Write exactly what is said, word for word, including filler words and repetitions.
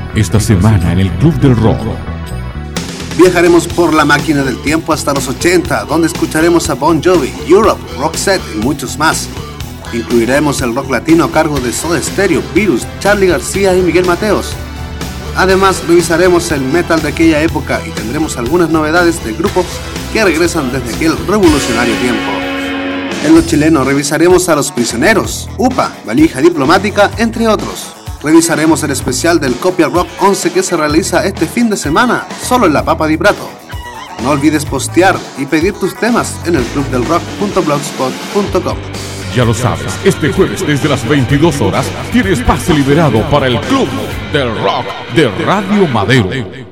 esta semana en el Club del Rock. Viajaremos por la máquina del tiempo hasta los ochenta, donde escucharemos a Bon Jovi, Europe, Roxette y muchos más. Incluiremos el rock latino a cargo de Soda Stereo, Virus, Charly García y Miguel Mateos. Además, revisaremos el metal de aquella época y tendremos algunas novedades de grupos que regresan desde aquel revolucionario tiempo. En lo chileno revisaremos a Los Prisioneros, U P A, Valija Diplomática, entre otros. Revisaremos el especial del Copia Rock once que se realiza este fin de semana, solo en la Papa di Prato. No olvides postear y pedir tus temas en el club del rock punto blogspot punto com. Ya lo sabes, este jueves desde las veintidós horas tienes pase liberado para el Club del Rock de Radio Madero.